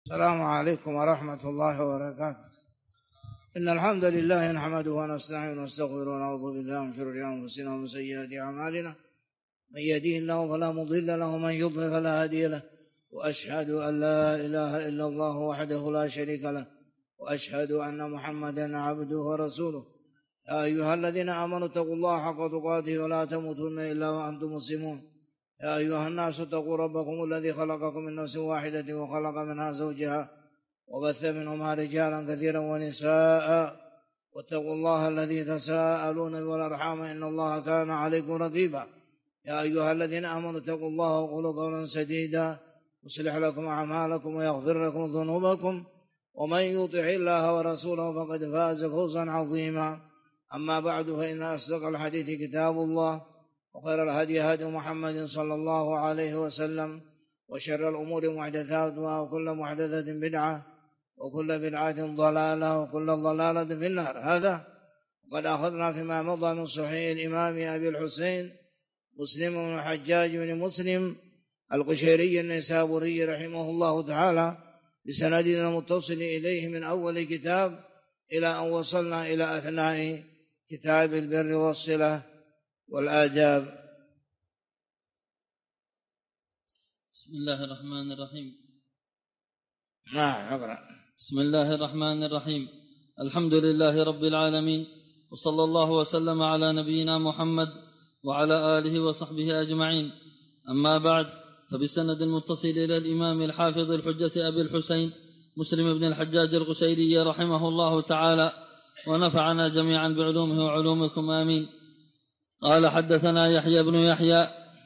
السلام عليكم ورحمة الله وبركاته. إن الحمد لله نحمده ونستعينه ونستغفره ونعوذ بالله من شرور أنفسنا ومن سيئات أعمالنا، من يهده الله فلا مضل له ومن يضلل فلا هادي له، وأشهد أن لا إله إلا الله وحده لا شريك له، وأشهد أن محمدا عبده ورسوله. يا أيها الذين آمنوا اتقوا الله حق تقاته ولا تموتن إلا وأنتم مسلمون. يا أيها الناس اتقوا ربكم الذي خلقكم من نفس واحدة وخلق منها زوجها وبث منهما رجالا كثيرا ونساء، واتقوا الله الذي تساءلون به والأرحام إن الله كان عليكم رقيبا. يا أيها الذين آمنوا اتقوا الله وقولوا قولا سديدا يصلح لكم أعمالكم ويغفر لكم ذنوبكم، ومن يطع الله ورسوله فقد فاز فوزا عظيما. أما بعد، فإن أصدق الحديث كتاب الله، وخير الهدي هدي محمد صلى الله عليه وسلم، وشر الأمور محدثاتها، وكل محدثة بدعة، وكل بدعة ضلالة، وكل ضلالة في النار. هذا قد أخذنا فيما مضى من صحيح الإمام أبي الحسين مسلم بن الحجاج بن مسلم القشيري النيسابوري رحمه الله تعالى بسندنا المتصل إليه من أول كتاب إلى أن وصلنا إلى أثناء كتاب البر والصلة والآداب. بسم الله الرحمن الرحيم. نعم، اقرأ. بسم الله الرحمن الرحيم. الحمد لله رب العالمين، وصلى الله وسلم على نبينا محمد وعلى آله وصحبه أجمعين. أما بعد، فبالسند المتصل إلى الإمام الحافظ الحجة أبي الحسين مسلم بن الحجاج القشيري رحمه الله تعالى، ونفعنا جميعا بعلومه وعلومكم آمين. قال: حدثنا يحيى بن يحيى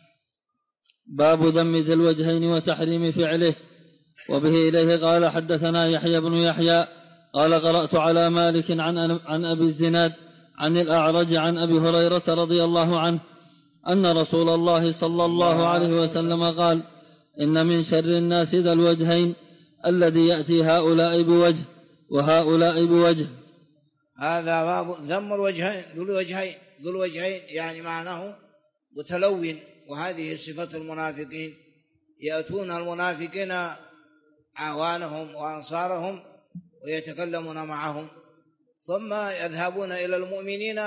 باب ذم ذي الوجهين وتحريم فعله. وبه إليه قال: حدثنا يحيى بن يحيى قال: قرأت على مالك عن أبي الزناد عن الأعرج عن أبي هريرة رضي الله عنه أن رسول الله صلى الله عليه وسلم قال: إن من شر الناس ذا الوجهين الذي يأتي هؤلاء بوجه وهؤلاء بوجه. هذا باب ذم الوجهين، ذو الوجهين يعني معناه متلون، وهذه صفة المنافقين. يأتون المنافقين أعوانهم وأنصارهم ويتكلمون معهم، ثم يذهبون إلى المؤمنين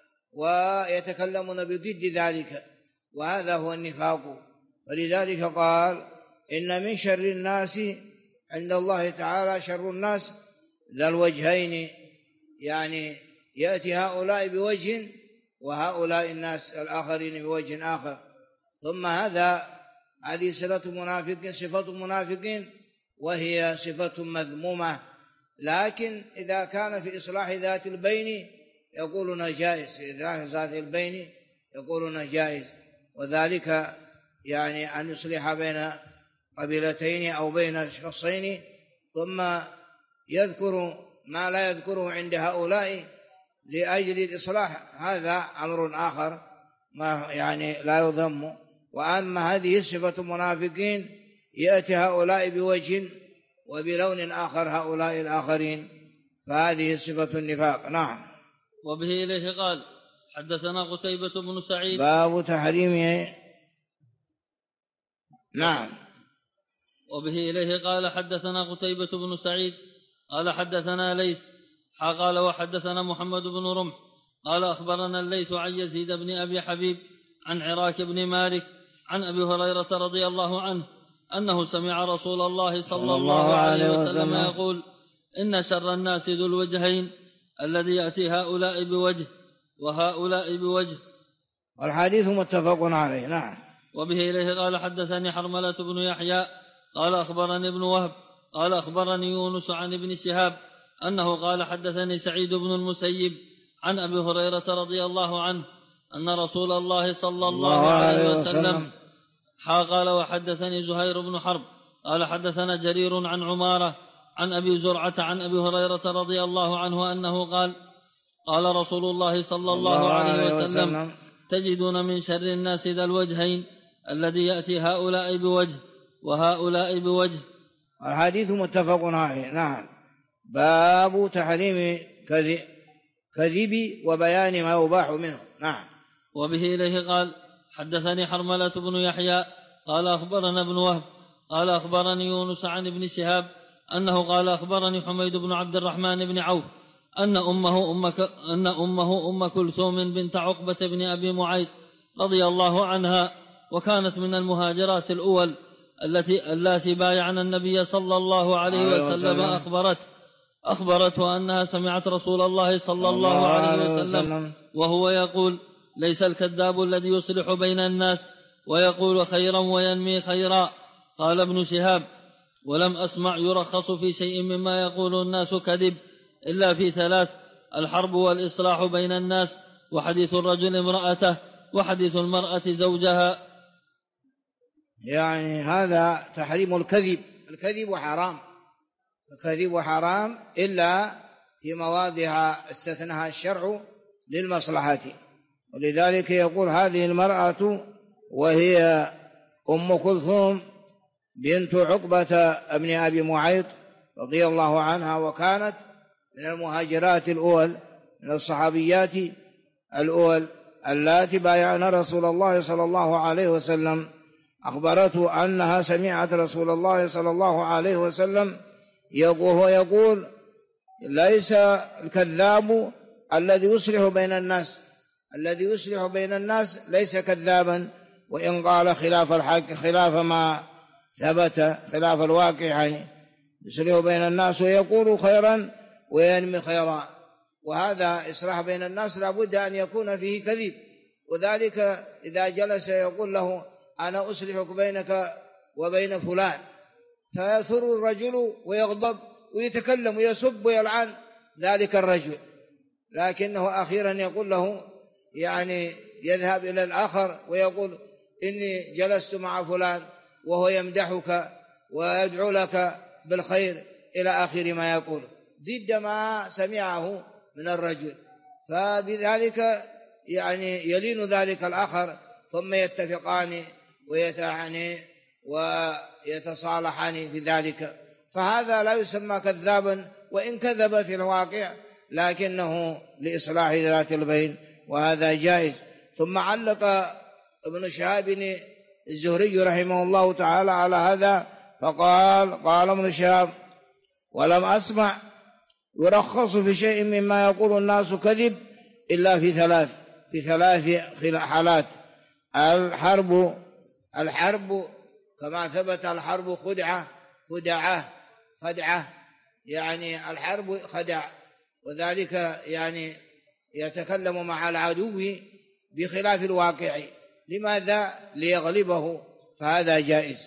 ويتكلمون بضد ذلك، وهذا هو النفاق. ولذلك قال: إن من شر الناس عند الله تعالى شر الناس ذا الوجهين، يعني يأتي هؤلاء بوجه وهؤلاء الناس الآخرين بوجه آخر. ثم هذه صفة المنافقين، وهي صفة مذمومة، لكن إذا كان في إصلاح ذات البين يقولون جائز، في إصلاح ذات البين يقولون جائز، وذلك يعني أن يصلح بين قبيلتين أو بين شخصين ثم يذكر ما لا يذكره عند هؤلاء لأجل الإصلاح، هذا أمر آخر ما يعني لا يذم. وأما هذه صفة المنافقين، يأتي هؤلاء بوجه وبلون آخر هؤلاء الآخرين، فهذه صفة النفاق. نعم. وبه إليه قال: حدثنا قتيبة بن سعيد باب تحريمه. نعم. وبه إليه قال: حدثنا قتيبة بن سعيد قال: حدثنا ليث قال: وحدثنا محمد بن رمح قال: أخبرنا الليث عن يزيد بن أبي حبيب عن عراك بن مالك عن أبي هريرة رضي الله عنه أنه سمع رسول الله صلى الله عليه وسلم يقول: إن شر الناس ذو الوجهين الذي يأتي هؤلاء بوجه وهؤلاء بوجه. والحديث متفق عليه. نعم. وبه إليه قال: حدثني حرملة بن يحيى قال: أخبرني ابن وهب قال: أخبرني يونس عن ابن شهاب أنه قال: حدثني سعيد بن المسيب عن أبي هريرة رضي الله عنه أن رسول الله صلى الله عليه وسلم قال: وحدثني زهير بن حرب قال: حدثنا جرير عن عمارة عن أبي زرعة عن أبي هريرة رضي الله عنه أنه قال: قال رسول الله صلى الله عليه وسلم: تجدون من شر الناس ذا الوجهين الذي يأتي هؤلاء بوجه وهؤلاء بوجه. الحديث متفق عليه. نعم. باب تحريم كذب وبيان ما يباح منه. نعم. وبه إليه قال: حدثني حرملة بن يحيى قال: أخبرنا ابن وهب قال: أخبرني يونس عن ابن شهاب أنه قال أخبرني حميد بن عبد الرحمن بن عوف أن أمه أم كلثوم بنت عقبة بن أبي معيط رضي الله عنها، وكانت من المهاجرات الأول التي بايعن النبي صلى الله عليه وسلم، أخبرته أنها سمعت رسول الله صلى الله عليه وسلم وهو يقول: ليس الكذاب الذي يصلح بين الناس ويقول خيرا وينمي خيرا. قال ابن شهاب: ولم أسمع يرخص في شيء مما يقول الناس كذب إلا في ثلاث: الحرب والإصلاح بين الناس، وحديث الرجل امرأته، وحديث المرأة زوجها. يعني هذا تحريم الكذب. الكذب حرام، الكذب حرام إلا في مواضع استثناها الشرع للمصلحة. ولذلك يقول: هذه المرأة وهي أم كلثوم بنت عقبة ابن أبي معيط رضي الله عنها، وكانت من المهاجرات الأول، من الصحابيات الأول اللاتي بايعن رسول الله صلى الله عليه وسلم. أخبرته أنها سمعت رسول الله صلى الله عليه وسلم يقول: ليس الكذاب الذي يصلح بين الناس، الذي يصلح بين الناس ليس كذابا، وإن قال خلاف الحق، خلاف ما ثبت، خلاف الواقع، يعني يصلح بين الناس ويقول خيرا وينمي خيرا. وهذا إصلاح بين الناس لابد أن يكون فيه كذب. وذلك إذا جلس يقول له: أنا أصلحك بينك وبين فلان، فيثر الرجل ويغضب ويتكلم ويسب ويلعن ذلك الرجل، لكنه أخيرا يقول له، يعني يذهب إلى الآخر ويقول: إني جلست مع فلان، وهو يمدحك ويدعو لك بالخير إلى آخر ما يقول، ضد ما سمعه من الرجل. فبذلك يعني يلين ذلك الآخر، ثم يتفقان ويتصالحان في ذلك. فهذا لا يسمى كذابا، وإن كذب في الواقع لكنه لإصلاح ذات البين، وهذا جائز. ثم علق ابن شهاب الزهري رحمه الله تعالى على هذا فقال ابن شهاب: ولم أسمع يرخص في شيء مما يقول الناس كذب إلا في ثلاث حالات: الحرب كما ثبت الحرب خدعة، يعني الحرب خدع، وذلك يعني يتكلم مع العدو بخلاف الواقع. لماذا؟ ليغلبه، فهذا جائز.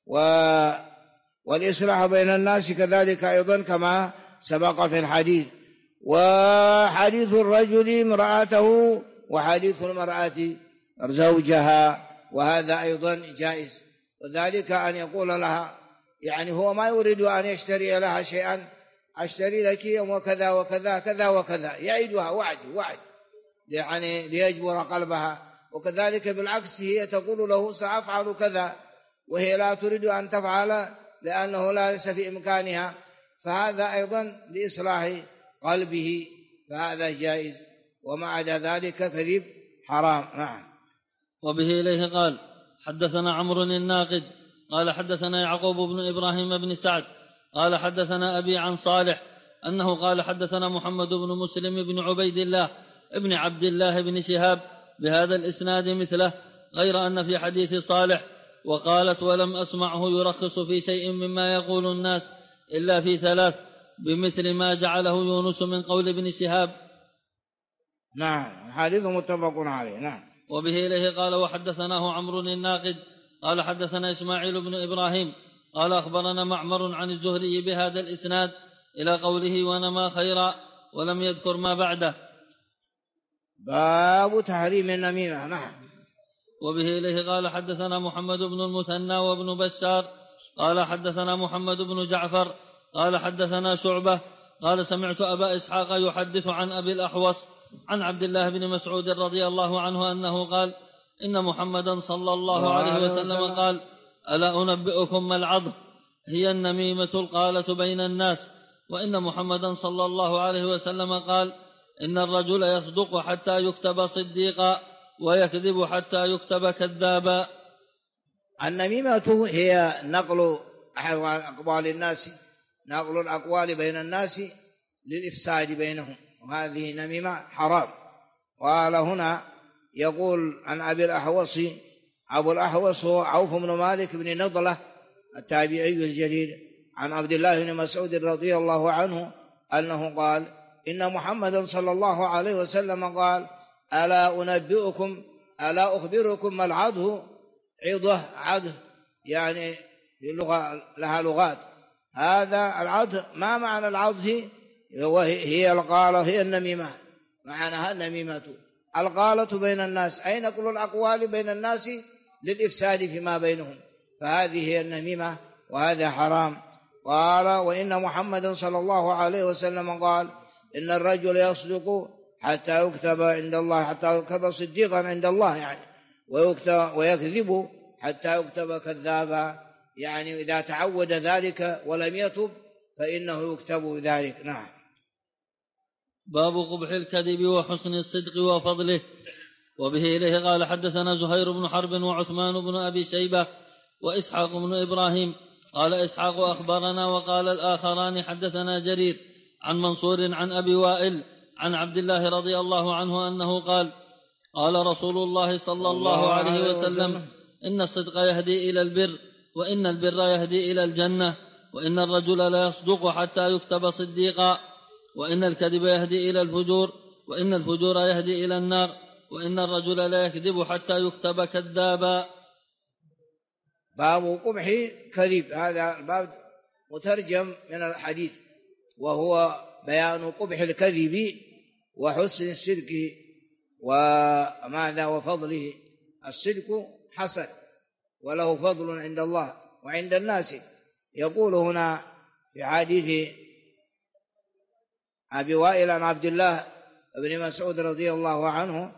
والإصلاح بين الناس كذلك أيضا كما سبق في الحديث. وحديث الرجل امرأته، وحديث المرأة زوجها، وهذا أيضا جائز. وذلك أن يقول لها، يعني هو ما يريد أن يشتري لها شيئا: أشتري لك يوم وكذا وكذا كذا وكذا، يعيدها وعد يعني ليجبر قلبها. وكذلك بالعكس هي تقول له: سأفعل كذا، وهي لا تريد أن تفعل لأنه لا ليس في إمكانها، فهذا أيضا لإصلاح قلبه، فهذا جائز. وما عدا ذلك كذب حرام. نعم. وبه إليه قال: حدثنا عمرو الناقد قال حدثنا يعقوب بن إبراهيم بن سعد قال حدثنا أبي عن صالح أنه قال حدثنا محمد بن مسلم بن عبيد الله ابن عبد الله بن شهاب بهذا الإسناد مثله، غير أن في حديث صالح: وقالت: ولم أسمعه يرخص في شيء مما يقول الناس إلا في ثلاث، بمثل ما جعله يونس من قول ابن شهاب. نعم، حديث متفق عليه. نعم. وبه إليه قال: وحدثناه عمرو الناقد قال حدثنا إسماعيل بن إبراهيم قال أخبرنا معمر عن الزهري بهذا الإسناد إلى قوله: ونما خيرا، ولم يذكر ما بعده. باب تحريم النميمة. نعم. وبه إليه قال حدثنا محمد بن المثنى وابن بشار قال حدثنا محمد بن جعفر قال حدثنا شعبة قال: سمعت أبا إسحاق يحدث عن أبي الأحوص عن عبد الله بن مسعود رضي الله عنه أنه قال: إن محمدا صلى الله عليه وسلم قال: ألا أنبئكم ما العض؟ هي النميمة القالة بين الناس. وإن محمدا صلى الله عليه وسلم قال: إن الرجل يصدق حتى يكتب صديقا، ويكذب حتى يكتب كذابا. النميمة هي نقل أقوال الناس نقل الأقوال بين الناس للإفساد بينهم، وهذه نميمة حرام. قال هنا يقول عن أبي الأحوص، أبو الأحوص هو عوف بن مالك بن نضلة التابعي الجليل، عن عبد الله بن مسعود رضي الله عنه أنه قال إن محمدا صلى الله عليه وسلم قال ألا أخبركم ما العضه؟ عضه يعني اللغة لها لغات. هذا العضه، ما معنى العضه؟ هي القالة، هي النميمة، معناها النميمة القالة بين الناس، أي نقل الأقوال بين الناس للإفساد فيما بينهم، فهذه هي النميمة وهذا حرام. قال وإن محمدا صلى الله عليه وسلم قال إن الرجل يصدق حتى يكتب عند الله، حتى يكتب صديقا عند الله يعني، ويكذب حتى يكتب كذابا، يعني إذا تعود ذلك ولم يتب فإنه يكتب ذلك. نعم. باب قبح الكذب وحسن الصدق وفضله. وبه إليه قال حدثنا زهير بن حرب وعثمان بن أبي شيبة وإسحاق بن إبراهيم. قال إسحاق أخبرنا، وقال الآخران حدثنا جرير عن منصور عن أبي وائل عن عبد الله رضي الله عنه أنه قال قال رسول الله صلى الله عليه وسلم إن الصدق يهدي إلى البر، وإن البر يهدي إلى الجنة، وإن الرجل لا يصدق حتى يكتب صديقا، وإن الكذب يهدي إلى الفجور، وإن الفجور يهدي إلى النار، وإن الرجل لا يكذب حتى يكتب كذابا. باب قبح كذب، هذا الباب مترجم من الحديث، وهو بيان قبح الكذب وحسن الصدق وماذا وفضله. الصدق حسن وله فضل عند الله وعند الناس. يقول هنا في حديث أبي وائل عن عبد الله بن مسعود رضي الله عنه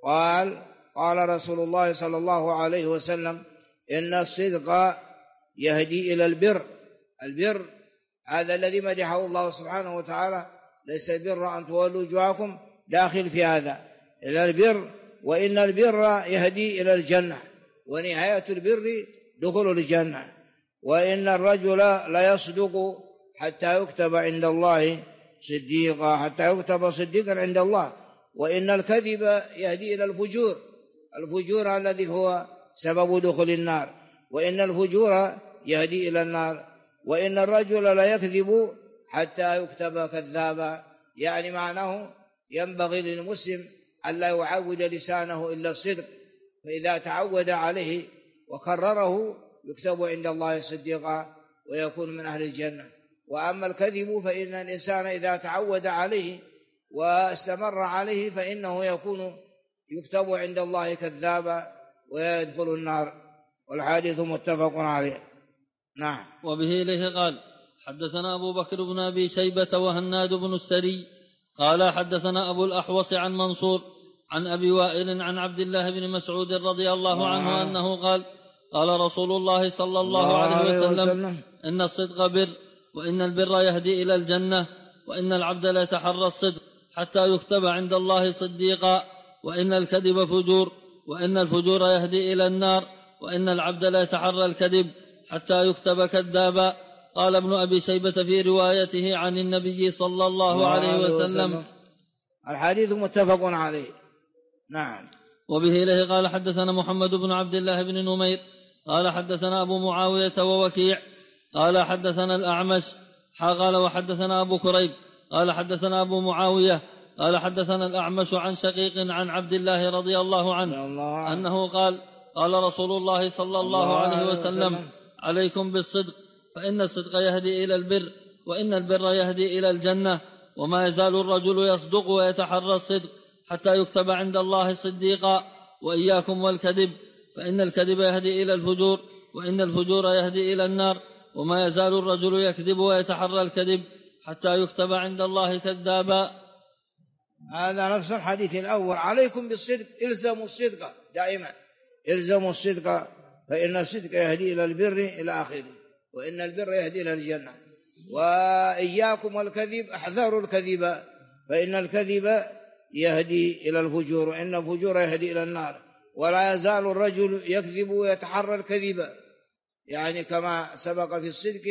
قال رسول الله صلى الله عليه وسلم إن الصدق يهدي إلى البر. البر هذا الذي مدحه الله سبحانه وتعالى، ليس البر أن تولوا وجوهكم، داخل في هذا إلى البر، وإن البر يهدي إلى الجنة، ونهاية البر دخول الجنة، وإن الرجل لا يصدق حتى يكتب عند الله صديقا، حتى يكتب صديقا عند الله، وإن الكذب يهدي إلى الفجور، الفجور الذي هو سبب دخول النار، وإن الفجور يهدي إلى النار، وإن الرجل لا يكذب حتى يكتب كذابا، يعني معناه ينبغي للمسلم أن لا يعود لسانه إلا الصدق، فإذا تعود عليه وكرره يكتب عند الله صديقا ويكون من أهل الجنة. وأما الكذب فإن الإنسان إذا تعود عليه واستمر عليه فإنه يكتب عند الله كذابا ويدخل النار، والحديث متفق عليه. نعم. وبه إليه قال حدثنا أبو بكر بن أبي شيبة وهناد بن السري قال حدثنا أبو الأحوص عن منصور عن أبي وائل عن عبد الله بن مسعود رضي الله عنه أنه قال رسول الله صلى الله عليه وسلم إن الصدق بر، وإن البر يهدي إلى الجنة، وإن العبد لا يتحرى الصدق حتى يكتب عند الله صديقا، وإن الكذب فجور، وإن الفجور يهدي إلى النار، وإن العبد لا يتحرى الكذب حتى يكتب كذابا. قال ابن أبي شيبة في روايته عن النبي صلى الله عليه وسلم. الحديث متفق عليه. نعم. وبه إليه قال حدثنا محمد بن عبد الله بن نمير قال حدثنا أبو معاوية ووكيع قال حدثنا الأعمش قال وحدثنا أبو كريب قال حدثنا أبو معاوية قال حدثنا الأعمش عن شقيق عن عبد الله رضي الله عنه أنه قال رسول الله صلى الله عليه وسلم عليكم بالصدق، فإن الصدق يهدي إلى البر، وإن البر يهدي إلى الجنة، وما يزال الرجل يصدق ويتحرى الصدق حتى يكتب عند الله صديقا، وإياكم والكذب، فإن الكذب يهدي إلى الفجور، وإن الفجور يهدي إلى النار، وما يزال الرجل يكذب ويتحرى الكذب حتى يكتب عند الله كذابا. هذا نفس الحديث الأول، عليكم بالصدق، إلزموا الصدق دائما، إلزموا الصدق، فإن الصدق يهدي إلى البر إلى آخره، وإن البر يهدي إلى الجنة، وإياكم والكذب، أحذروا الكذب، فإن الكذب يهدي إلى الفجور، وإن الفجور يهدي إلى النار، ولا يزال الرجل يكذب ويتحرى الكذب، يعني كما سبق في الصدق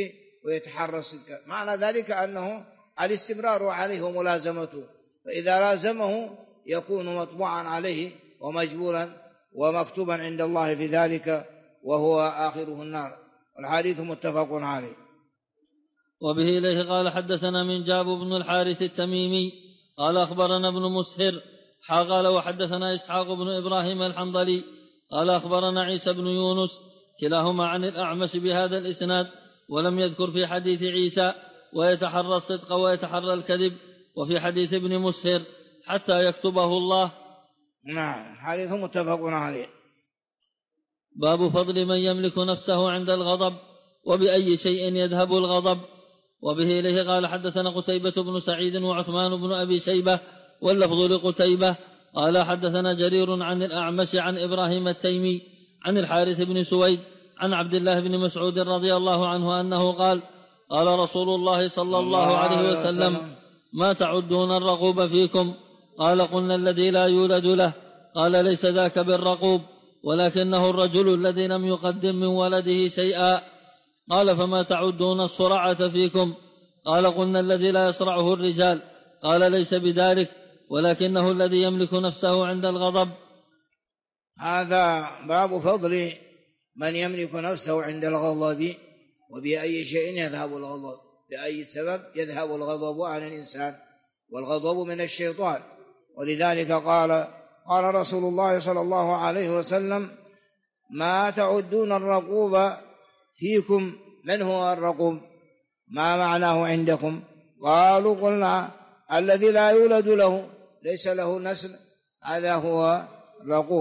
ويتحرى الصدق. معنى ذلك أنه الاستمرار عليه وملازمته، فإذا لازمه يكون مطبوعا عليه ومجبولا ومكتوبا عند الله في ذلك، وهو آخره النار. والحديث متفق عليه. وبه إليه قال حدثنا من جاب بن الحارث التميمي قال أخبرنا ابن مسهر قال وحدثنا إسحاق بن إبراهيم الحنظلي قال أخبرنا عيسى بن يونس كلاهما عن الأعمش بهذا الإسناد، ولم يذكر في حديث عيسى ويتحرى الصدق ويتحرى الكذب، وفي حديث ابن مسهر حتى يكتبه الله. نعم، حديث متفق عليه. باب فضل من يملك نفسه عند الغضب وبأي شيء يذهب الغضب. وبه إليه قال حدثنا قتيبة بن سعيد وعثمان بن أبي شيبة واللفظ لقتيبة قال حدثنا جرير عن الأعمش عن إبراهيم التيمي عن الحارث بن سويد عن عبد الله بن مسعود رضي الله عنه أنه قال قال رسول الله صلى الله عليه وسلم ما تعدون الرقوب فيكم؟ قال قلنا الذي لا يولد له. قال ليس ذاك بالرقوب ولكنه الرجل الذي لم يقدم من ولده شيئا. قال فما تعدون الصرعة فيكم؟ قال قلنا الذي لا يصرعه الرجال. قال ليس بذلك ولكنه الذي يملك نفسه عند الغضب. هذا باب فضل من يملك نفسه عند الغضب وبأي شيء يذهب الغضب، بأي سبب يذهب الغضب عن الإنسان، والغضب من الشيطان. ولذلك قال رسول الله صلى الله عليه وسلم ما تعدون الرقوب فيكم؟ من هو الرقوب؟ ما معناه عندكم؟ قالوا قلنا الذي لا يولد له، ليس له نسل، هذا هو الرقوب.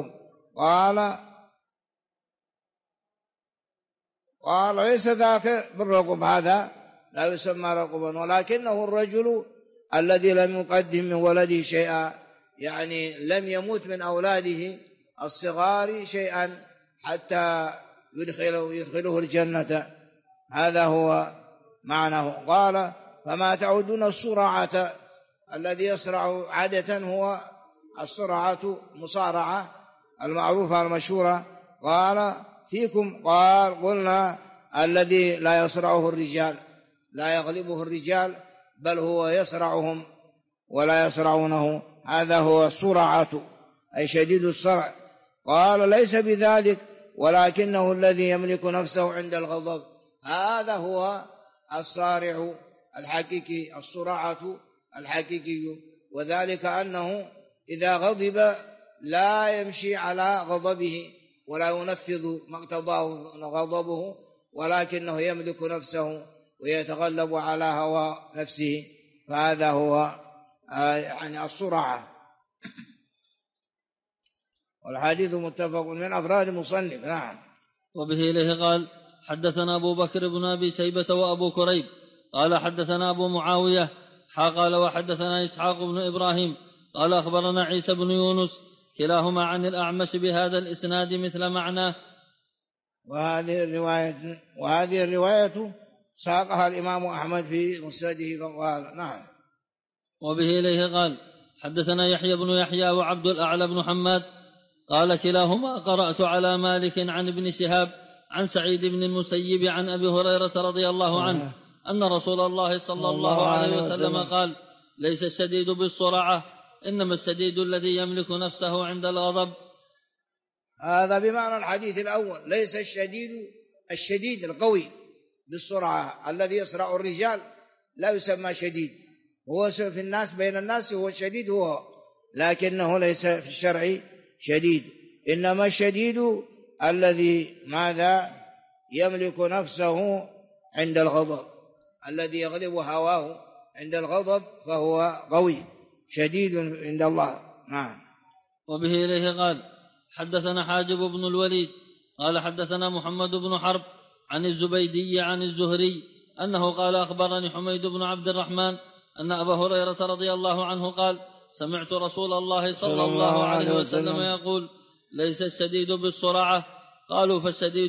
قال ليس ذاك بالرقوب، هذا لا يسمى رقوبا، ولكنه الرجل الذي لم يقدم من ولده شيئا، يعني لم يموت من أولاده الصغار شيئا حتى يدخله الجنة، هذا هو معناه. قال فما تعدون الصرعة، الذي يصرع عادة هو الصرعة مصارعة المعروفة المشهورة. قال فيكم؟ قال قلنا الذي لا يصرعه الرجال، لا يغلبه الرجال، بل هو يصرعهم ولا يصرعونه، هذا هو الصرعة أي شديد الصرع. قال ليس بذلك ولكنه الذي يملك نفسه عند الغضب، هذا هو الصارع الحقيقي، الصرعة الحقيقي، وذلك أنه إذا غضب لا يمشي على غضبه ولا ينفذ ما اقتضاه غضبه، ولكنه يملك نفسه ويتغلب على هوى نفسه، فهذا هو يعني الصرعة. والحديث متفق من أفراد مصنف. نعم. وبه إليه قال حدثنا أبو بكر بن أبي شيبة وأبو كريب قال حدثنا أبو معاوية قال وحدثنا إسحاق بن إبراهيم قال أخبرنا عيسى بن يونس كلاهما عن الأعمش بهذا الإسناد مثل معناه. وهذه الرواية ساقها الإمام أحمد في مسنده فقال. نعم. وبه إليه قال حدثنا يحيى بن يحيى وعبد الأعلى بن حماد قال كلاهما قرأت على مالك عن ابن شهاب عن سعيد بن المسيب عن أبي هريرة رضي الله عنه أن رسول الله صلى الله عليه وسلم قال ليس الشديد بالصرعة إنما الشديد الذي يملك نفسه عند الغضب. هذا بمعنى الحديث الأول، ليس الشديد القوي بالصرعة، الذي يصرع الرجال لا يسمى شديد، هو في الناس بين الناس هو الشديد هو، لكنه ليس في الشرع شديد، إنما الشديد الذي ماذا يملك نفسه عند الغضب، الذي يغلب هواه عند الغضب فهو قوي شديد عند الله. نعم. وبه إليه قال حدثنا حاجب بن الوليد قال حدثنا محمد بن حرب عن الزبيدي عن الزهري أنه قال أخبرني حميد بن عبد الرحمن أن أبا هريرة رضي الله عنه قال سمعت رسول الله صلى الله عليه وسلم يقول ليس الشديد بالصرعة. قالوا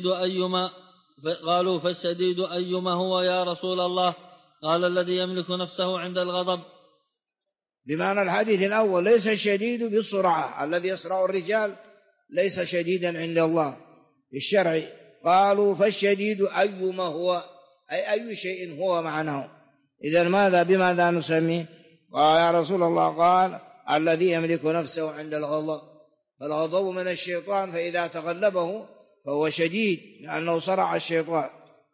فالشديد أيما هو يا رسول الله؟ قال الذي يملك نفسه عند الغضب. بمعنى الحديث الأول ليس الشديد بالصرعة، الذي يصرع الرجال ليس شديدا عند الله في الشرع. قالوا فالشديد أيما هو؟ أي شيء هو معناه. إذن بماذا نسميه؟ قال يا رسول الله، قال الذي يملك نفسه عند الغضب، فالغضب من الشيطان، فإذا تغلبه فهو شديد لأنه صرع الشيطان.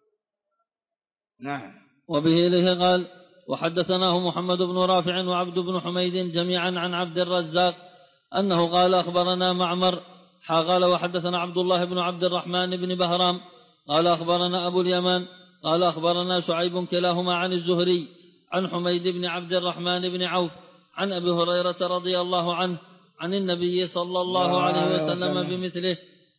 نعم. وبه إليه قال وحدثناه محمد بن رافع وعبد بن حميد جميعا عن عبد الرزاق أنه قال أخبرنا معمر قال وحدثنا عبد الله بن عبد الرحمن بن بهرام قال أخبرنا أبو اليمان قال أخبرنا شعيب كلاهما عن الزهري عن حميد بن عبد الرحمن بن عوف عن أبي هريرة رضي الله عنه عن النبي صلى الله عليه وسلم بمثله.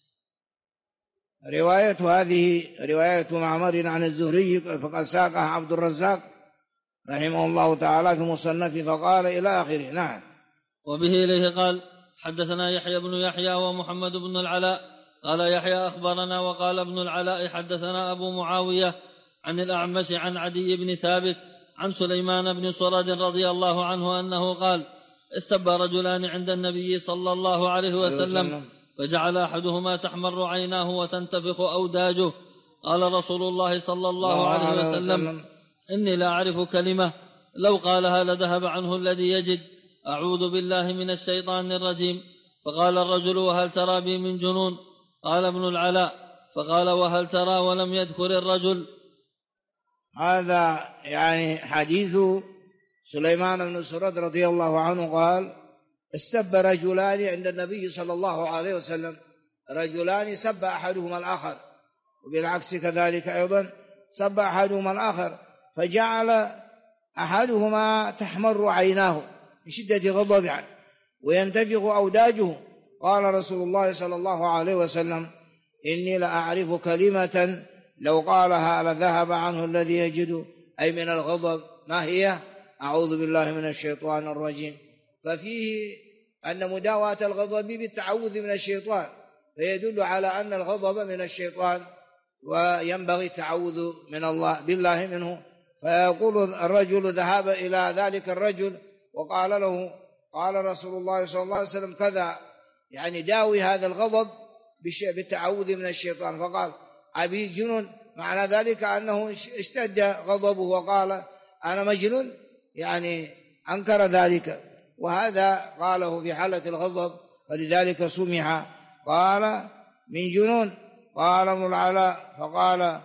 هذه رواية معمر عن الزهري، فقد ساقها عبد الرزاق رحمه الله تعالى في مصنفه فقال إلى آخره. نعم. وبه إليه قال حدثنا يحيى بن يحيى ومحمد بن العلاء قال يحيى أخبرنا وقال ابن العلاء حدثنا أبو معاوية عن الأعمش عن عدي بن ثابت عن سليمان بن صرد رضي الله عنه أنه قال استبى رجلان عند النبي صلى الله عليه وسلم فجعل أحدهما تحمر عيناه وتنتفخ أوداجه. قال رسول الله صلى الله عليه وسلم إني لا أعرف كلمة لو قالها لذهب عنه الذي يجد، أعوذ بالله من الشيطان الرجيم. فقال الرجل وهل ترى بي من جنون؟ قال ابن العلاء فقال وهل ترى ولم يذكر الرجل. هذا يعني حديث سليمان بن سرد رضي الله عنه قال استب رجلان عند النبي صلى الله عليه وسلم، رجلان سب أحدهما الآخر، وبالعكس كذلك أيضا سب أحدهما الآخر، فجعل أحدهما تحمر عيناه من شدة غضب عنه وينتفخ أوداجه. قال رسول الله صلى الله عليه وسلم إني لأعرف كلمة لو قالها لذهب عنه الذي يجد، أي من الغضب. ما هي؟ أعوذ بالله من الشيطان الرجيم. ففيه أن مداواة الغضب بالتعوذ من الشيطان، فيدل على أن الغضب من الشيطان وينبغي التعوذ من الله بالله منه. فيقول الرجل ذهب إلى ذلك الرجل وقال له قال رسول الله صلى الله عليه وسلم كذا، يعني داوي هذا الغضب بالتعوذ من الشيطان. فقال أبي جنون، معنى ذلك أنه اشتد غضبه وقال أنا مجنون، يعني أنكر ذلك، وهذا قاله في حالة الغضب فلذلك سمع. قال من جنون. قال ابن العلاء فقال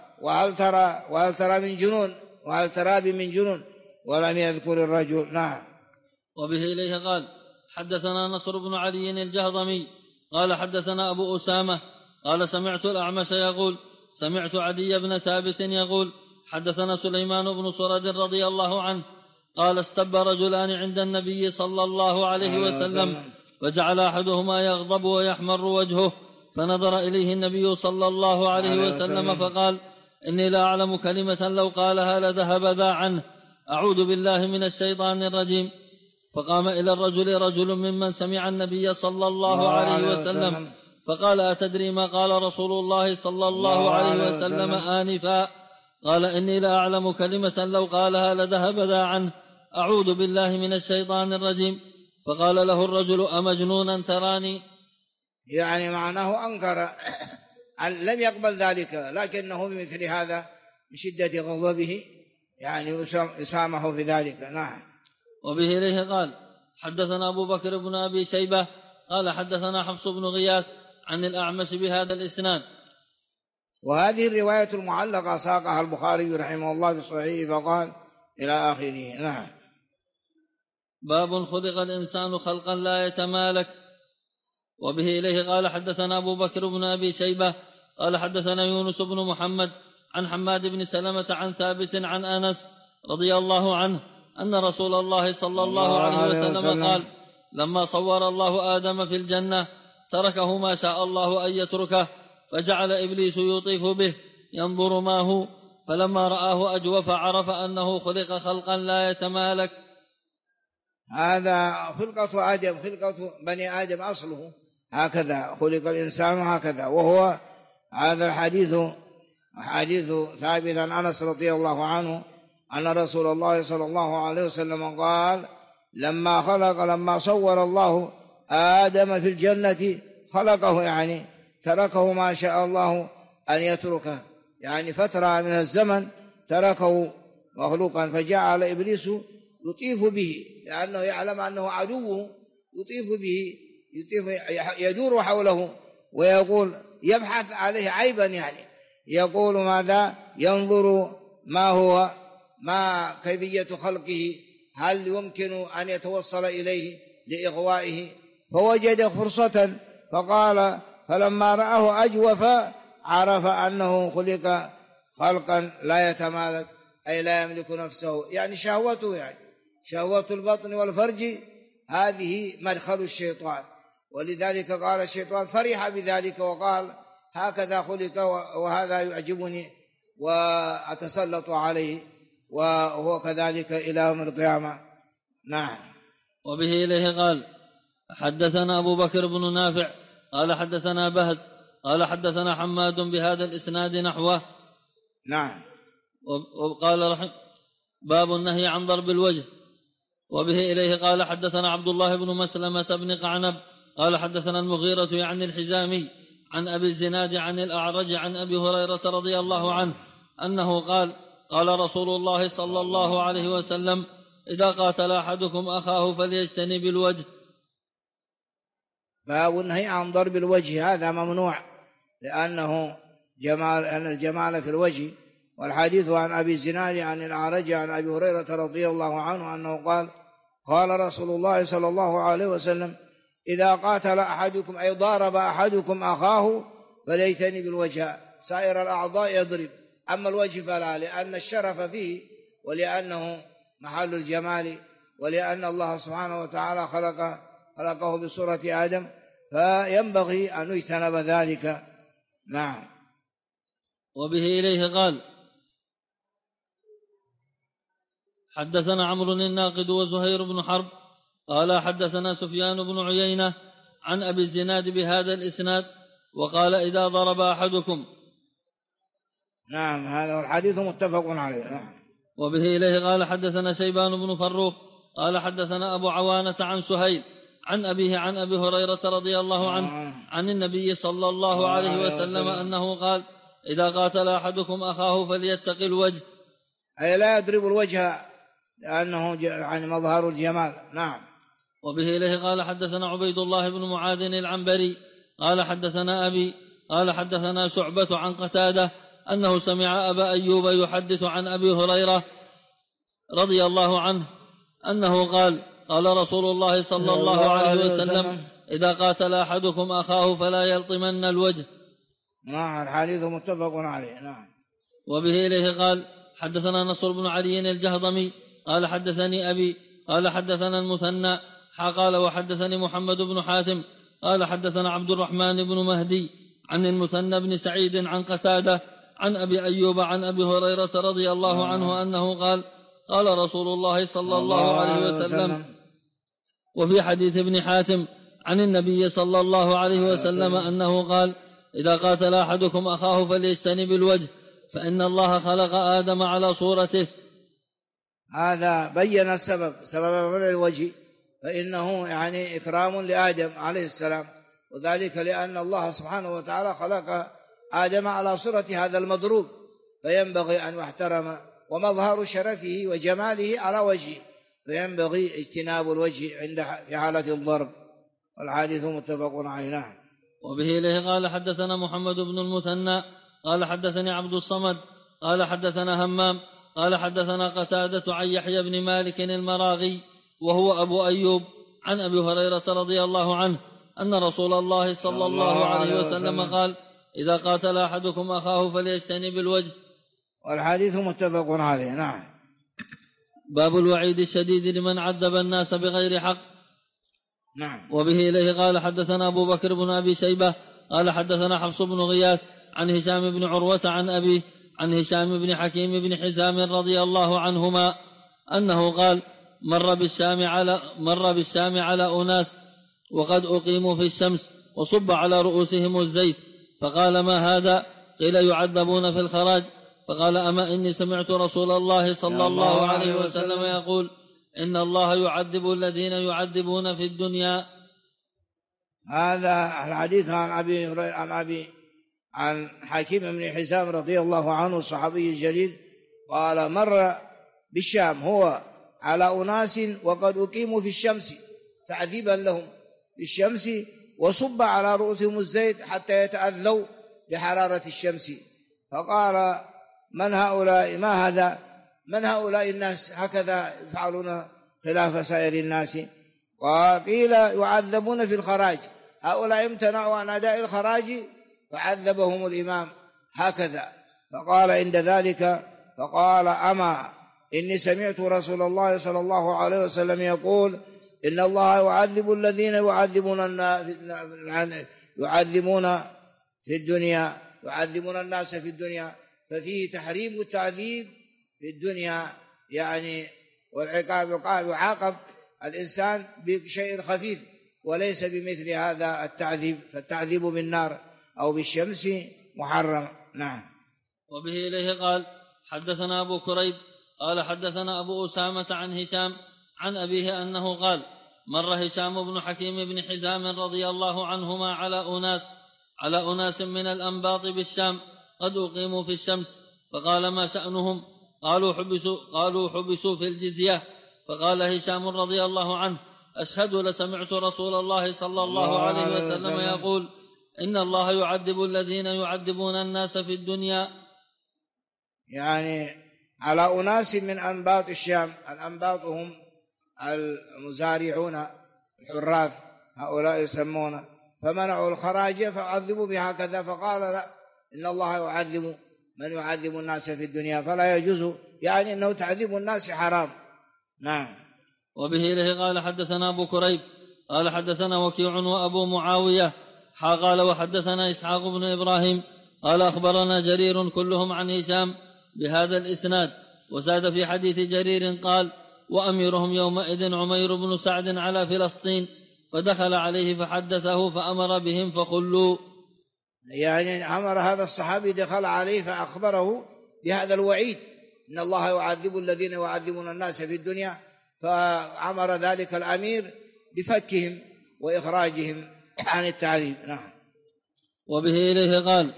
وهل ترى من جنون، وهل ترى بي من جنون، ولم يذكر الرجل. نعم. وبه إليه قال حدثنا نصر بن علي الجهضمي قال حدثنا أبو أسامة قال سمعت الأعمش يقول سمعت عدي بن ثابت يقول حدثنا سليمان بن صرد رضي الله عنه قال استب رجلان عند النبي صلى الله عليه وسلم فجعل أحدهما يغضب ويحمر وجهه، فنظر إليه النبي صلى الله عليه وسلم فقال إني لا أعلم كلمة لو قالها لذهب ذا عنه، أعوذ بالله من الشيطان الرجيم. فقام إلى الرجل رجل ممن سمع النبي صلى الله عليه وسلم فقال أتدري ما قال رسول الله صلى الله عليه وسلم آنفا؟ قال إني لا أعلم كلمة لو قالها لذهب ذا عنه، أعوذ بالله من الشيطان الرجيم. فقال له الرجل أمجنونا تراني؟ يعني معناه أنكر، لم يقبل ذلك، لكنه بمثل هذا من شدة غضبه يعني يسامح في ذلك. نعم. وبه إليه قال حدثنا أبو بكر بن أبي شيبة قال حدثنا حفص بن غياث عن الأعمش بهذا الإسناد. وهذه الرواية المعلقة ساقها البخاري رحمه الله في صحيحه فقال إلى آخره. نعم. باب خلق الإنسان خلقا لا يتمالك. وبه إليه قال حدثنا أبو بكر بن أبي شيبة قال حدثنا يونس بن محمد عن حماد بن سلمة عن ثابت عن أنس رضي الله عنه أن رسول الله صلى الله عليه وسلم قال لما صور الله آدم في الجنة تركه ما شاء الله أن يتركه، فجعل إبليس يطيف به ينظر ما هو، فلما رآه أجوف عرف أنه خلق خلقا لا يتمالك. هذا خلقة آدم، خلقة بني آدم أصله هكذا، خلق الإنسان هكذا. وهو هذا الحديث ثابت عن أنس رضي الله عنه أن رسول الله صلى الله عليه وسلم قال لما صور الله آدم في الجنة خلقه، يعني تركه ما شاء الله أن يتركه، يعني فترة من الزمن تركه مخلوقا، فجعل إبليس يطيف به لأنه يعلم أنه عدوه، يطيف به، يدور حوله ويقول يبحث عليه عيبا، يعني يقول ماذا؟ ينظر ما كيفية خلقه، هل يمكن أن يتوصل إليه لإغوائه، فوجد فرصة فقال فلما رآه أجوف عرف أنه خلق خلقا لا يتمالك، أي لا يملك نفسه، يعني شهوته، يعني شهوة البطن والفرج هذه مدخل الشيطان، ولذلك قال الشيطان فرح بذلك وقال هكذا خلق وهذا يعجبني وأتسلط عليه، وهو كذلك إلى يوم القيامة. نعم. وبه إليه قال حدثنا أبو بكر بن نافع قال حدثنا بهز قال حدثنا حماد بهذا الإسناد نحوه. نعم. وقال باب النهي عن ضرب الوجه. وبه إليه قال حدثنا عبد الله بن مسلمة بن قعنب قال حدثنا المغيرة يعني الحزامي عن أبي الزناد عن الأعرج عن أبي هريرة رضي الله عنه أنه قال قال رسول الله صلى الله عليه وسلم إذا قاتل أحدكم أخاه فليجتنب الوجه. باب النهي عن ضرب الوجه، هذا ممنوع لأنه الجمال في الوجه. والحديث عن أبي الزناد عن الأعرج عن أبي هريرة رضي الله عنه أنه قال قال رسول الله صلى الله عليه وسلم إذا قاتل أحدكم أي ضارب أحدكم أخاه فليجتنب الوجه، سائر الأعضاء يضرب، أما الوجه فلا، لأن الشرف فيه ولأنه محل الجمال، ولأن الله سبحانه وتعالى خلقه بصورة آدم، فينبغي أن يجتنب ذلك. نعم. وبه إليه قال حدثنا عمرو الناقد وزهير بن حرب قال حدثنا سفيان بن عيينة عن أبي الزناد بهذا الإسناد وقال إذا ضرب أحدكم. نعم، هذا الحديث متفق عليه. نعم. وبه إليه قال حدثنا شيبان بن فروخ قال حدثنا أبو عوانة عن سهيل عن أبيه عن أبي هريرة رضي الله عنه عن النبي صلى الله عليه وسلم أنه قال إذا قاتل أحدكم أخاه فليتق الوجه، أي لا يضرب الوجه لأنه يعني مظهر الجمال. نعم. وبه إليه قال حدثنا عبيد الله بن معاذ العنبري قال حدثنا أبي قال حدثنا شعبة عن قتادة أنه سمع أبا أيوب يحدث عن أبي هريرة رضي الله عنه أنه قال قال رسول الله صلى الله عليه وسلم إذا قاتل أحدكم أخاه فلا يلطمن الوجه. نعم، الحديث متفق عليه. نعم. وبه إليه قال حدثنا نصر بن علي الجهضمي قال حدثني أبي قال حدثنا المثنى قال وحدثني محمد بن حاتم قال حدثنا عبد الرحمن بن مهدي عن المثنى بن سعيد عن قتادة عن أبي أيوب عن أبي هريرة رضي الله عنه أنه قال قال رسول الله صلى الله عليه وسلم. وفي حديث ابن حاتم عن النبي صلى الله عليه وسلم أنه قال إذا قاتل أحدكم أخاه فليجتنب الوجه فإن الله خلق آدم على صورته. هذا بين سبب من الوجه، فإنه يعني إكرام لآدم عليه السلام، وذلك لأن الله سبحانه وتعالى خلق آدم على صورة هذا المضروب، فينبغي أن يحترم، ومظهر شرفه وجماله على وجهه، فينبغي اجتناب الوجه في حالة الضرب. والحديث متفق عليه. وبه إليه قال حدثنا محمد بن المثنى قال حدثني عبد الصمد قال حدثنا همام قال حدثنا قتادة عن يحيى بن مالك المراغي وهو أبو أيوب عن أبي هريرة رضي الله عنه أن رسول الله صلى الله عليه وسلم قال إذا قاتل أحدكم أخاه فليجتنب الوجه. والحديث متفق عليه. نعم. باب الوعيد الشديد لمن عذب الناس بغير حق. نعم. وبه إليه قال حدثنا أبو بكر بن أبي شيبة قال حدثنا حفص بن غياث عن هشام بن عروة عن أبيه عن هشام بن حكيم بن حزام رضي الله عنهما أنه قال مر بالشام على أناس وقد أقيموا في الشمس وصب على رؤوسهم الزيت، فقال ما هذا؟ قيل يعذبون في الخراج، فقال أما إني سمعت رسول الله صلى الله عليه وسلم يقول إن الله يعذب الذين يعذبون في الدنيا. هذا الحديث عن حكيم بن حزام رضي الله عنه الصحابي الجليل، قال مر بالشام هو على أناس وقد أقيموا في الشمس تعذيبا لهم بالشمس، وصب على رؤوسهم الزيت حتى يتأذوا بحرارة الشمس، فقال من هؤلاء؟ ما هذا؟ من هؤلاء الناس هكذا يفعلون خلاف سائر الناس؟ وقيل يعذبون في الخراج، هؤلاء امتنعوا عن أداء الخراج فعذبهم الإمام هكذا. فقال عند ذلك فقال أما إني سمعت رسول الله صلى الله عليه وسلم يقول إن الله يعذب الذين يعذبون في الدنيا، يعذبون الناس في الدنيا، ففيه تحريم التعذيب في الدنيا يعني، والعقاب يعاقب الإنسان بشيء خفيف وليس بمثل هذا التعذيب، فالتعذيب بالنار أو بالشمس محرم. نعم. وبه إليه قال حدثنا أبو كريب قال حدثنا أبو أسامة عن هشام عن أبيه أنه قال مر هشام بن حكيم بن حزام رضي الله عنهما على أناس من الأنباط بالشام قد أقيموا في الشمس، فقال ما شأنهم؟ قالوا حبسوا في الجزية. فقال هشام رضي الله عنه أشهد لسمعت رسول الله صلى الله عليه وسلم يقول إن الله يعذب الذين يعذبون الناس في الدنيا، يعني على أناس من أنباط الشام. الأنباط هم المزارعون الحراث، هؤلاء يسمون، فمنعوا الخراج فعذبوا بهكذا، فقال لا، إن الله يعذب من يعذب الناس في الدنيا فلا يجوز، يعني أنه تعذيب الناس حرام. نعم. وبه إليه قال حدثنا أبو كريب قال حدثنا وكيع وأبو معاوية قال وحدثنا إسحاق بن إبراهيم قال أخبرنا جرير كلهم عن هشام بهذا الإسناد، وزاد في حديث جرير قال وأميرهم يومئذ عمير بن سعد على فلسطين، فدخل عليه فحدثه فأمر بهم فخلوا، يعني أمر هذا الصحابي دخل عليه فأخبره بهذا الوعيد إن الله يعذب الذين يعذبون الناس في الدنيا، فأمر ذلك الأمير بفكهم وإخراجهم عن التعذيب. نعم. وبه إليه قال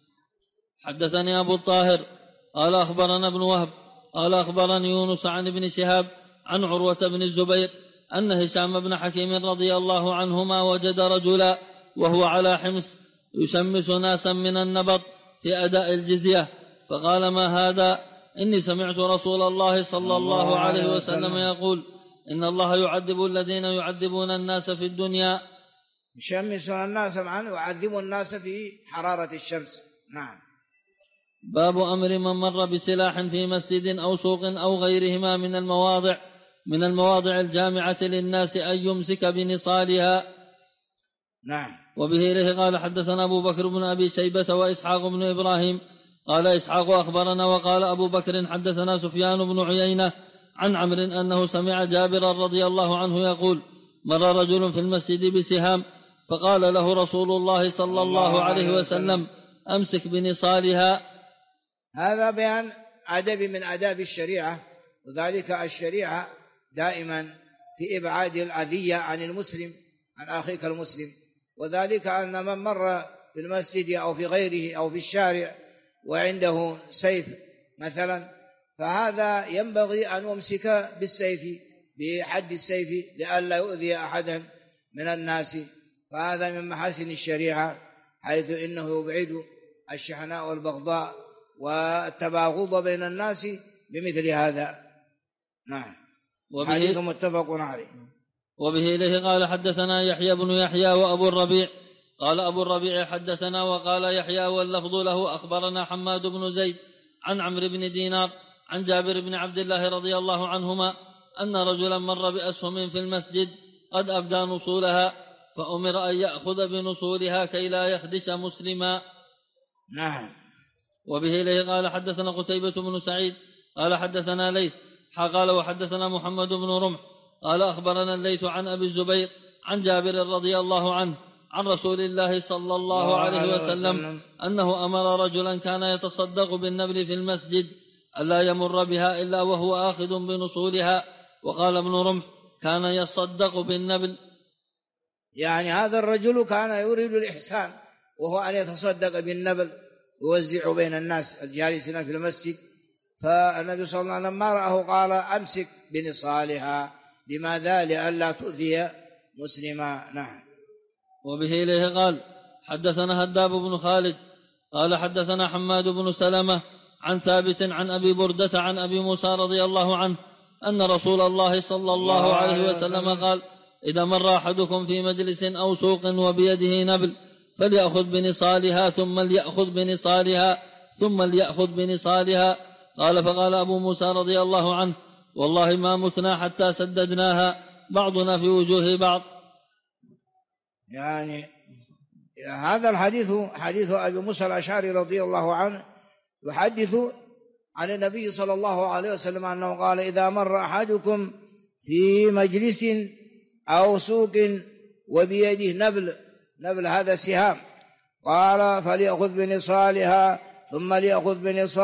حدثني أبو الطاهر قال أخبرنا ابن وهب قال أخبرني يونس عن ابن شهاب عن عروة بن الزبير أن هشام بن حكيم رضي الله عنهما وجد رجلا وهو على حمص يشمس ناسا من النبط في أداء الجزية، فقال ما هذا؟ إني سمعت رسول الله صلى الله عليه وسلم يقول إن الله يعذب الذين يعذبون الناس في الدنيا، يشمسون الناس معا ويعذبون الناس في حرارة الشمس. نعم. باب أمر من مر بسلاح في مسجد أو سوق أو غيرهما من المواضع الجامعة للناس أن يمسك بنصالها. نعم. وبه إليه قال حدثنا أبو بكر بن أبي شيبة وإسحاق بن إبراهيم قال إسحاق أخبرنا وقال أبو بكر حدثنا سفيان بن عيينة عن عمرو أنه سمع جابرا رضي الله عنه يقول مر رجل في المسجد بسهام فقال له رسول الله صلى الله عليه وسلم أمسك بنصالها. هذا بيان أدب من آداب الشريعة، وذلك الشريعة دائما في إبعاد الأذية عن المسلم عن أخيك المسلم، وذلك أن من مر في المسجد أو في غيره أو في الشارع وعنده سيف مثلا، فهذا ينبغي أن يمسك بالسيف بحد السيف لئلا يؤذي أحدا من الناس، فهذا من محاسن الشريعة، حيث إنه يبعد الشحناء والبغضاء والتباغض بين الناس بمثل هذا. نعم. حديث متفق عليه. وبه إليه قال حدثنا يحيى بن يحيى وأبو الربيع قال أبو الربيع حدثنا وقال يحيى واللفظ له أخبرنا حماد بن زيد عن عمرو بن دينار عن جابر بن عبد الله رضي الله عنهما أن رجلا مر بأسهم في المسجد قد أبدى نصولها فأمر أن يأخذ بنصولها كي لا يخدش مسلما. نعم. وبه إليه قال حدثنا قتيبة بن سعيد قال حدثنا ليث قال وحدثنا محمد بن رمح قال أخبرنا الليث عن أبي الزبير عن جابر رضي الله عنه عن رسول الله صلى الله عليه وسلم أنه أمر رجلا كان يتصدق بالنبل في المسجد ألا يمر بها إلا وهو آخذ بنصولها. وقال ابن رمح كان يصدق بالنبل، يعني هذا الرجل كان يريد الإحسان، وهو أن يتصدق بالنبل يوزع بين الناس الجالسين في المسجد، فالنبي صلى الله عليه وسلم لما رأه قال أمسك بنصالها. لماذا؟ لئلا تؤذي مسلما. نعم. وبه إليه قال حدثنا هداب بن خالد قال حدثنا حماد بن سلمة عن ثابت عن أبي بردة عن أبي موسى رضي الله عنه أن رسول الله صلى الله عليه وسلم قال إذا مر أحدكم في مجلس أو سوق وبيده نبل فليأخذ بنصالها ثم ليأخذ بنصالها. قال فقال أبو موسى رضي الله عنه والله ما متنا حتى سددناها بعضنا في وجوه بعض. يعني هذا الحديث حديث أبي موسى الأشعري رضي الله عنه يحدث عن النبي صلى الله عليه وسلم أنه قال إذا مر أحدكم في مجلس أو سوق وبيده نبل هذا سهام، قال فليأخذ بنصالها ثم ليأخذ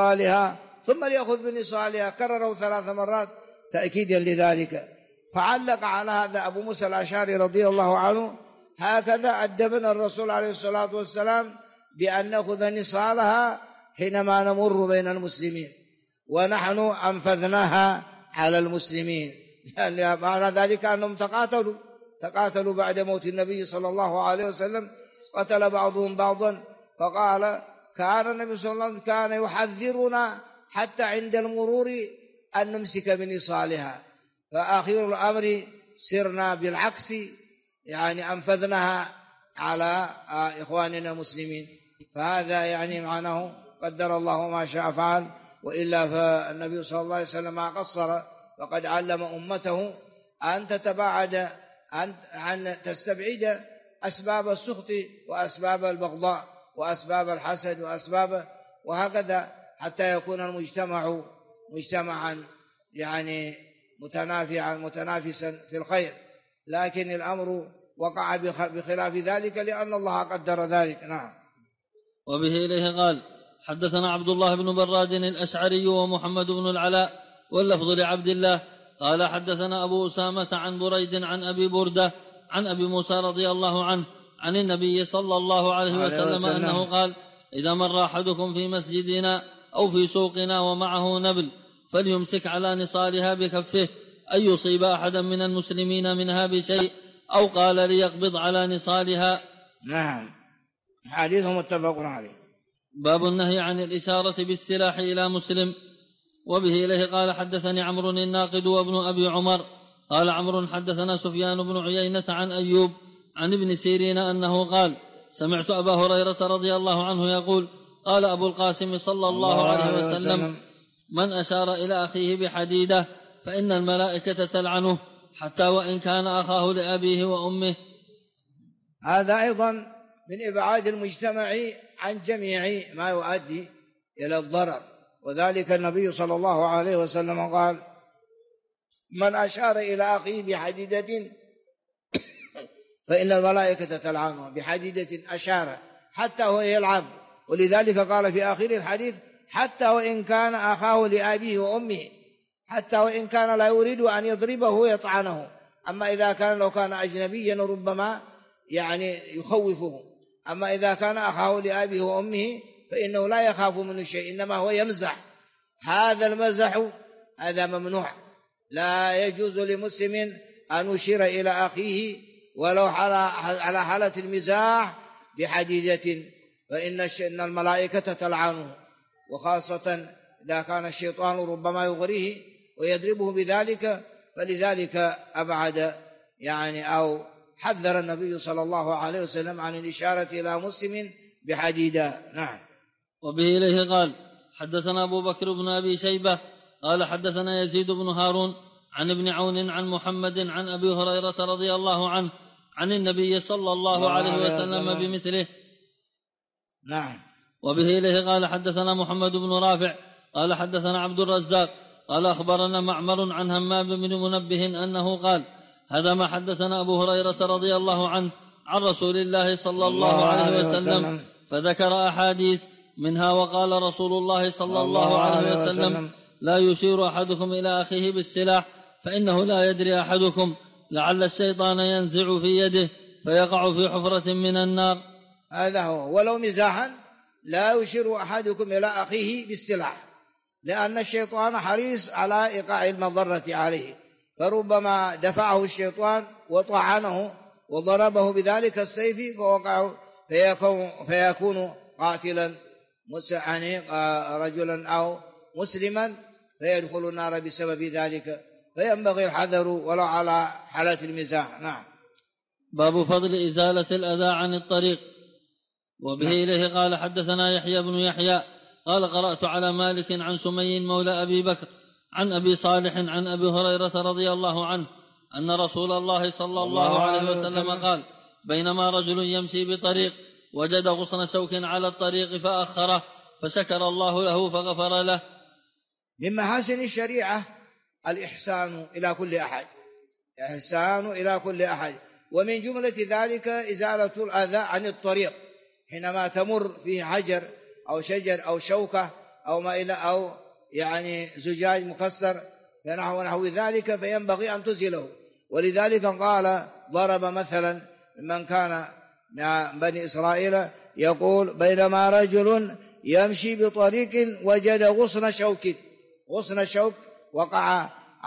بنصالها كرره 3 مرات تأكيدا لذلك. فعلق على هذا أبو موسى الأشعري رضي الله عنه هكذا أدبنا الرسول عليه الصلاة والسلام بأن نأخذ نصالها حينما نمر بين المسلمين ونحن أنفذناها على المسلمين، يعني معنى ذلك أنهم تقاتلوا بعد موت النبي صلى الله عليه وسلم، قتل بعضهم بعضا. فقال كان النبي صلى الله عليه وسلم كان يحذرنا حتى عند المرور أن نمسك بنصالها، فآخر الأمر سرنا بالعكس، يعني أنفذناها على إخواننا المسلمين. فهذا يعني معناه قدر الله ما شاء فعل، وإلا فالنبي صلى الله عليه وسلم ما قصر، فقد علم أمته أن تتباعد أن تستبعد أسباب السخط وأسباب البغضاء وأسباب الحسد وهكذا حتى يكون المجتمع مجتمعا يعني متنافسا في الخير. لكن الأمر وقع بخلاف ذلك لأن الله قدر ذلك. نعم. وبه إليه قال حدثنا عبد الله بن براد الأشعري ومحمد بن العلاء واللفظ لعبد الله قال حدثنا أبو أسامة عن بريد عن أبي بردة عن أبي موسى رضي الله عنه عن النبي صلى الله عليه وسلم أنه قال إذا مر أحدكم في مسجدنا أو في سوقنا ومعه نبل فليمسك على نصالها بكفه أن يصيب أحدا من المسلمين منها بشيء، أو قال ليقبض على نصالها. نعم. حديث متفق عليه. باب النهي عن الإشارة بالسلاح إلى مسلم. وبه إليه قال حدثني عمرو الناقد وابن أبي عمر قال عمرو حدثنا سفيان بن عيينة عن أيوب عن ابن سيرين أنه قال سمعت أبا هريرة رضي الله عنه يقول قال أبو القاسم صلى الله عليه وسلم من أشار إلى أخيه بحديدة فإن الملائكة تلعنه حتى وإن كان أخاه لأبيه وأمه. هذا أيضا من إبعاد المجتمع عن جميع ما يؤدي إلى الضرر، وذلك النبي صلى الله عليه وسلم قال من أشار إلى أخيه بحديدة فإن الملائكة تلعنه. بحديدة أشار حتى هو يلعب، ولذلك قال في آخر الحديث حتى وإن كان أخاه لأبيه وأمه، حتى وإن كان لا يريد أن يضربه يطعنه. أما إذا كان لو كان أجنبيا ربما يعني يخوفه، أما إذا كان أخاه لأبيه وأمه فإنه لا يخاف منه شيء، إنما هو يمزح. هذا المزح هذا ممنوع، لا يجوز لمسلم أن يشير إلى أخيه ولو على حالة المزاح بحديدة، فإن الملائكة تلعنه، وخاصة إذا كان الشيطان ربما يغريه ويضربه بذلك. فلذلك أبعد يعني أو حذر النبي صلى الله عليه وسلم عن الإشارة إلى مسلم بحديدة. نعم. وبه إليه قال حدثنا أبو بكر بن أبي شيبة قال حدثنا يزيد بن هارون عن ابن عون عن محمد عن أبي هريرة رضي الله عنه عن النبي صلى الله عليه وسلم بمثله. نعم. وبه إليه قال حدثنا محمد بن رافع قال حدثنا عبد الرزاق قال أخبرنا معمر عن همام بن منبه أنه قال هذا ما حدثنا أبو هريرة رضي الله عنه عن رسول الله صلى الله عليه وسلم، فذكر أحاديث منها وقال رسول الله صلى الله عليه وسلم لا يشير أحدكم إلى أخيه بالسلاح فإنه لا يدري أحدكم لعل الشيطان ينزع في يده فيقع في حفرة من النار. هذا هو. ولو مزاحا لا يشير أحدكم إلى أخيه بالسلاح، لأن الشيطان حريص على إيقاع المضرة عليه، فربما دفعه الشيطان وطعنه وضربه بذلك السيف فوقع فيكون قاتلا يعني رجلا أو مسلما فيدخل النار بسبب ذلك، فينبغي الحذر ولو على حالة المزاح. نعم. باب فضل إزالة الأذى عن الطريق. وبه إليه قال حدثنا يحيى بن يحيى قال قرأت على مالك عن سمي مولى أبي بكر عن أبي صالح عن أبي هريرة رضي الله عنه أن رسول الله صلى الله عليه وسلم قال بينما رجل يمشي بطريق وجد غصن شوك على الطريق فأخره فشكر الله له فغفر له. من محاسن الشريعة الإحسان إلى كل أحد، إحسان إلى كل أحد، ومن جملة ذلك إزالة الأذى عن الطريق حينما تمر فيه حجر أو شجر أو شوكة أو ما إلى أو يعني زجاج مكسر ونحو ذلك، فينبغي أن تزيله. ولذلك قال ضرب مثلا من كان من بني إسرائيل يقول بينما رجل يمشي بطريق وجد غصن شوك وقع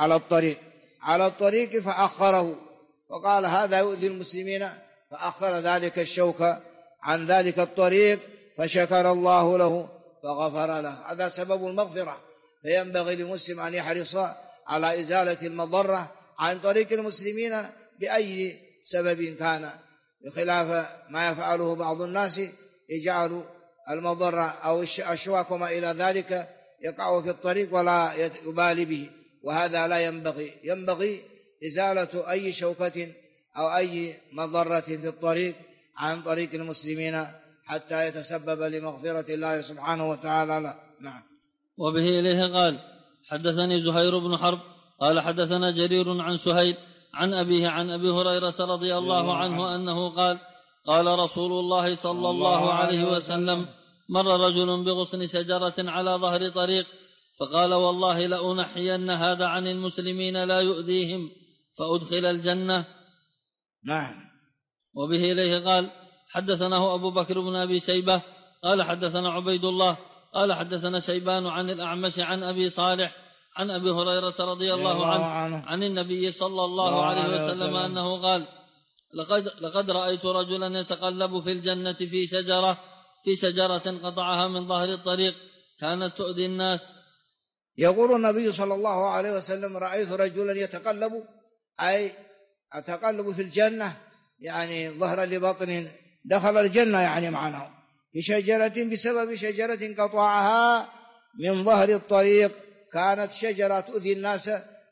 على الطريق فأخره، وقال هذا يؤذي المسلمين، فأخر ذلك الشوك عن ذلك الطريق فشكر الله له فغفر له. هذا سبب المغفرة، فينبغي للمسلم أن يحرص على إزالة المضرة عن طريق المسلمين بأي سبب كان، بخلاف ما يفعله بعض الناس يجعل المضرة أو الشواك وما إلى ذلك يقع في الطريق ولا يبالي به، وهذا لا ينبغي. ينبغي إزالة أي شوكة أو أي مضرة في الطريق عن طريق المسلمين حتى يتسبب لمغفرة الله سبحانه وتعالى له. نعم. وبه إليه قال حدثني زهير بن حرب قال حدثنا جرير عن سهيل عن أبيه عن أبي هريرة رضي الله عنه أنه قال قال رسول الله صلى الله عليه وسلم مر رجل بغصن شجرة على ظهر طريق فقال والله لأنحين هذا عن المسلمين لا يؤذيهم فأدخل الجنة. نعم. وبه إليه قال حدثناه أبو بكر بن أبي شيبة قال حدثنا عبيد الله قال حدثنا شيبان عن الأعمش عن أبي صالح عن أبي هريرة رضي الله عنه عن النبي صلى الله عليه وسلم أنه قال لقد رأيت رجلا يتقلب في الجنة في شجرة قطعها من ظهر الطريق كانت تؤذي الناس. يقول النبي صلى الله عليه وسلم رأيت رجلا يتقلب، أي أتقلب في الجنة، يعني ظهر لبطن دخل الجنة يعني معناه، في شجرة بسبب شجرة قطعها من ظهر الطريق، كانت شجرة تؤذي الناس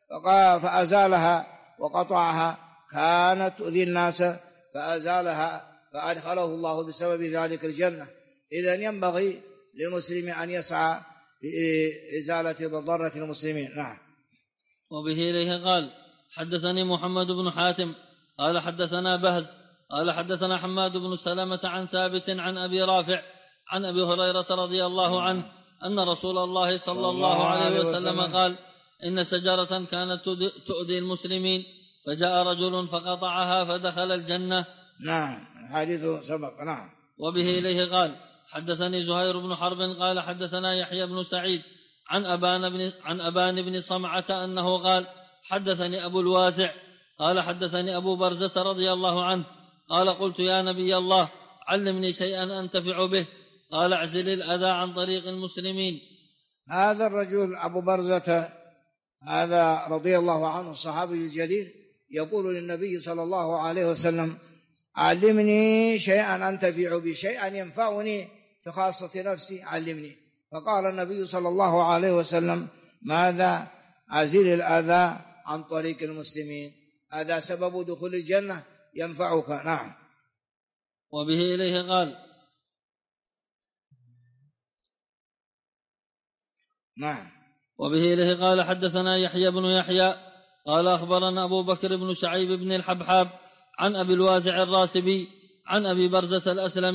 فأزالها وقطعها، كانت تؤذي الناس فأزالها فأدخله الله بسبب ذلك الجنة. إذن ينبغي للمسلم أن يسعى لإزالة مضرة المسلمين. نعم. وبه إليه قال حدثني محمد بن حاتم قال حدثنا بهز قال حدثنا حماد بن سلمة عن ثابت عن أبي رافع عن أبي هريرة رضي الله عنه أن رسول الله صلى الله عليه وسلم قال إن شجرة كانت تؤذي المسلمين فجاء رجل فقطعها فدخل الجنة. نعم. حديث سبق. نعم. وبه إليه قال حدثني زهير بن حرب قال حدثنا يحيى بن سعيد عن أبان بن صمعة أنه قال حدثني أبو الوازع قال حدثني أبو برزة رضي الله عنه قال قلت يا نبي الله علمني شيئا أنتفع به قال اعزل الأذى عن طريق المسلمين. هذا الرجل أبو برزة هذا رضي الله عنه الصحابي الجليل يقول للنبي صلى الله عليه وسلم علمني شيئا أنتفع به، شيئا ينفعني في خاصة نفسي علمني. فقال النبي صلى الله عليه وسلم ماذا؟ أزل الأذى عن طريق المسلمين، هذا سبب دخول الجنة ينفعك. نعم. وبه إليه قال نعم. وبه إليه قال حدثنا يحيى بن يحيى قال أخبرنا أبو بكر بن شعيب بن الحبحاب عن أبي الوازع الراسبي عن أبي برزة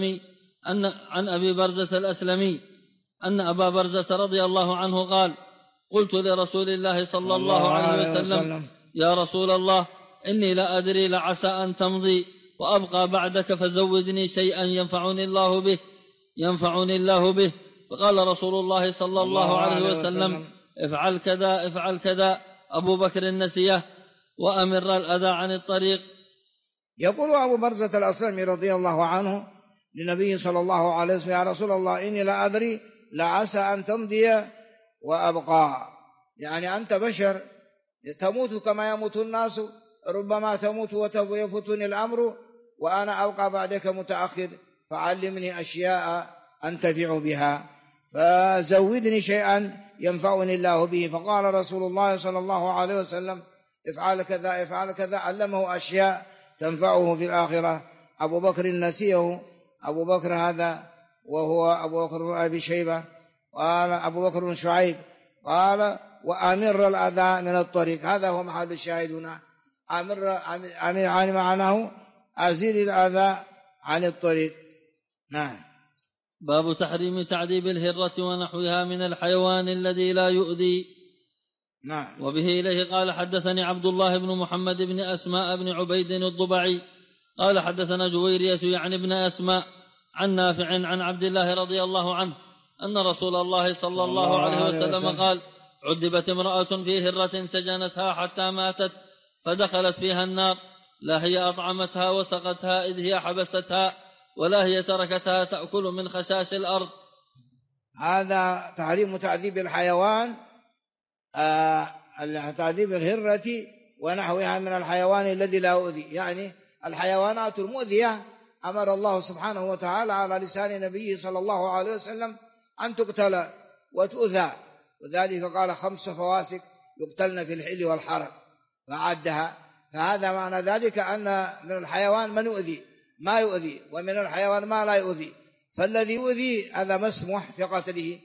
الأسلمي أن أبا برزة رضي الله عنه قال قلت لرسول الله صلى الله عليه وسلم يا رسول الله إني لا أدري لعسى أن تمضي وأبقى بعدك فزودني شيئا ينفعني الله به فقال رسول الله صلى الله عليه وسلم افعل كذا افعل كذا. أبو بكر نسيه وأمر الأذى عن الطريق. يقول أبو برزة الأسلمي رضي الله عنه للنبي صلى الله عليه وسلم: يا رسول الله إني لا أدري لعسى أن تمضي وأبقى. يعني أنت بشر تموت كما يموت الناس، ربما تموت ويفوتني الأمر وأنا أبقى بعدك متأخر، فعلمني أشياء أنتفع بها، فزودني شيئا ينفعني الله به. فقال رسول الله صلى الله عليه وسلم: افعل كذا افعل كذا، علمه أشياء تنفعه في الآخرة. أبو بكر نسيه، أبو بكر هذا وهو أبو بكر بن أبي شيبة، قال أبو بكر بن شعيب، قال: وأمر الأذى من الطريق. هذا هو محل الشاهد هنا، أمر معناه أزيل الأذى عن الطريق. نعم. باب تحريم تعذيب الهرة ونحوها من الحيوان الذي لا يؤذي. نعم. وبه إليه قال حدثني عبد الله بن محمد بن أسماء بن عبيد الضبعي قال حدثنا جويرية يعني ابن أسماء عن نافع عن عبد الله رضي الله عنه أن رسول الله صلى الله عليه وسلم قال: عذبت امرأة في هرة سجنتها حتى ماتت فدخلت فيها النار، لا هي أطعمتها وسقتها إذ هي حبستها، ولا هي تركتها تأكل من خشاش الأرض. هذا تحريم تعذيب الحيوان، تعذيب الهرة ونحوها من الحيوان الذي لا يؤذي. يعني الحيوانات المؤذية أمر الله سبحانه وتعالى على لسان نبيه صلى الله عليه وسلم أن تقتل وتؤذى، وذلك قال: 5 فواسق يقتلن في الحل والحرم، فعدها. فهذا معنى ذلك أن من الحيوان من يؤذي ما يؤذي، ومن الحيوان ما لا يؤذي. فالذي يؤذي هذا مسموح في قتله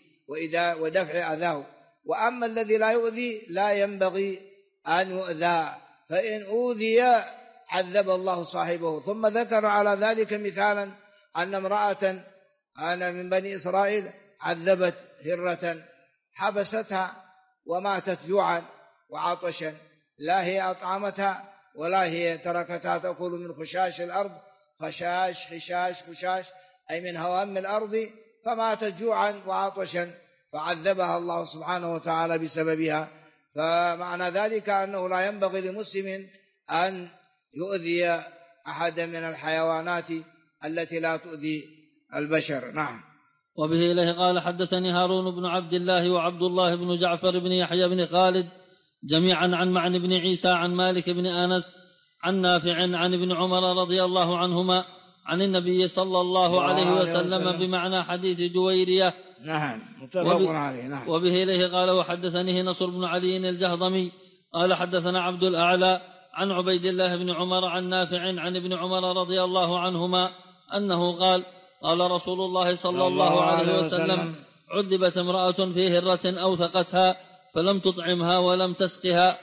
ودفع أذاه، وأما الذي لا يؤذي لا ينبغي أن يؤذى، فإن أوذي عذب الله صاحبه. ثم ذكر على ذلك مثالا أن امرأة من بني إسرائيل عذبت هرة حبستها وماتت جوعا وعطشا، لا هي أطعمتها ولا هي تركتها تأكل من خشاش الأرض، خشاش حشاش خشاش أي من هوام الأرض، فماتت جوعا وعطشا فعذبها الله سبحانه وتعالى بسببها. فمعنى ذلك أنه لا ينبغي لمسلم أن يؤذي أحدا من الحيوانات التي لا تؤذي البشر. نعم. وبه إليه قال حدثني هارون بن عبد الله وعبد الله بن جعفر بن يحيى بن خالد جميعا عن معن بن عيسى عن مالك بن أنس عن نافع عن ابن عمر رضي الله عنهما عن النبي صلى الله عليه وسلم بمعنى حديث جويرية. نعم متفق عليه. نعم. وبه إليه قال وحدثنيه نصر بن علي الجهضمي قال حدثنا عبد الأعلى عن عبيد الله بن عمر عن نافع عن ابن عمر رضي الله عنهما أنه قال قال رسول الله صلى الله عليه وسلم عذبت امرأة في هرة أوثقتها فلم تطعمها ولم تسقها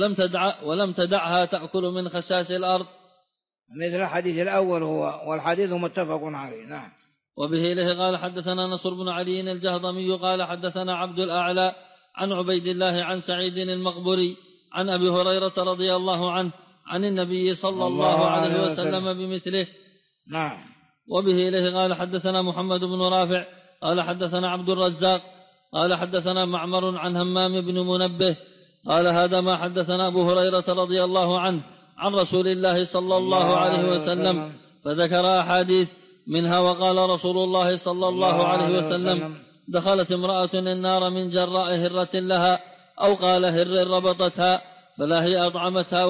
ولم تدعها تأكل من خشاش الأرض، مثل الحديث الأول هو، والحديث متفق عليه. نعم. وبه إليه قال حدثنا نصر بن علي الجهضمي قال حدثنا عبد الأعلى عن عبيد الله عن سعيد المقبري عن أبي هريرة رضي الله عنه عن النبي صلى الله عليه وسلم بمثله. نعم. وبه إليه قال حدثنا محمد بن رافع قال حدثنا عبد الرزاق قال حدثنا معمر عن همام بن منبه قال هذا ما حدثنا أبو هريرة رضي الله عنه عن رسول الله صلى الله عليه وسلم، فذكر أحاديث منها وقال رسول الله صلى الله عليه وسلم دخلت امرأة النار من جراء هرة لها أو قال هر ربطتها فلا هي أطعمتها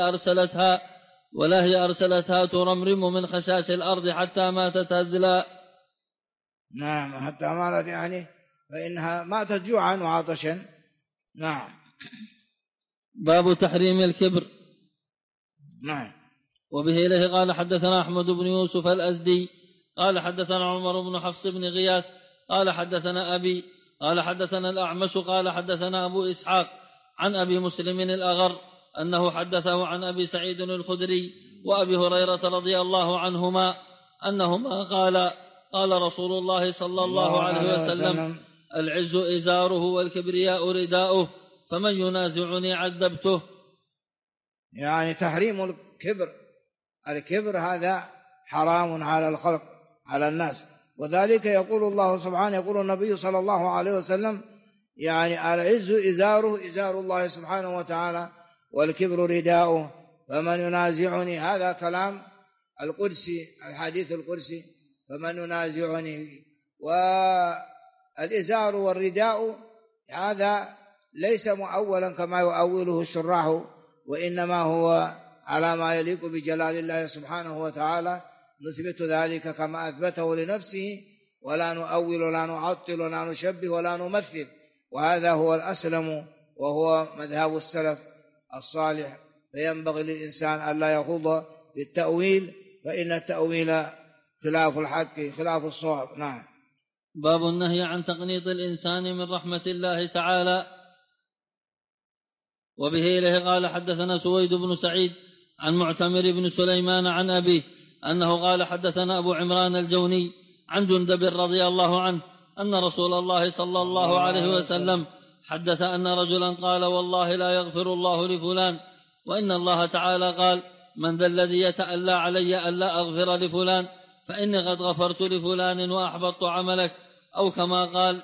ولا هي أرسلتها ترمرم من خشاش الأرض حتى ماتت هزلا. نعم حتى ماتت، يعني فإنها ماتت جوعا وعطشا. نعم. باب تحريم الكبر. نعم. وبه إليه قال حدثنا أحمد بن يوسف الأزدي قال حدثنا عمر بن حفص بن غياث قال حدثنا أبي قال حدثنا الأعمش قال حدثنا أبو إسحاق عن أبي مسلم الأغر أنه حدثه عن أبي سعيد الخدري وأبي هريرة رضي الله عنهما أنهما قال رسول الله صلى الله عليه وسلم العز إزاره والكبرياء رداؤه فمن ينازعني عذبته. يعني تحريم الكبر هذا حرام على الخلق على الناس، وذلك يقول الله سبحانه، يقول النبي صلى الله عليه وسلم يعني العز إزاره إزار الله سبحانه وتعالى والكبر رداؤه، فمن ينازعني، هذا كلام القدسي، الحديث القدسي، فمن ينازعني. والإزار والرداء هذا ليس مؤولا كما يؤوله الشراح، وإنما هو على ما يليق بجلال الله سبحانه وتعالى، نثبت ذلك كما أثبته لنفسه، ولا نؤول ولا نعطل ولا نشبه ولا نمثل، وهذا هو الأسلم وهو مذهب السلف الصالح. فينبغي للإنسان ألا يخوض بالتأويل، فإن التأويل خلاف الحق، خلاف الصواب. نعم. باب النهي عن تقنيط الإنسان من رحمة الله تعالى. وبه إليه قال حدثنا سويد بن سعيد عن معتمر بن سليمان عن أبيه أنه قال حدثنا أبو عمران الجوني عن جندب رضي الله عنه أن رسول الله صلى الله عليه وسلم حدث أن رجلا قال والله لا يغفر الله لفلان، وإن الله تعالى قال من ذا الذي يتألى علي ألا أغفر لفلان فإني قد غفرت لفلان وأحبطت عملك، أو كما قال.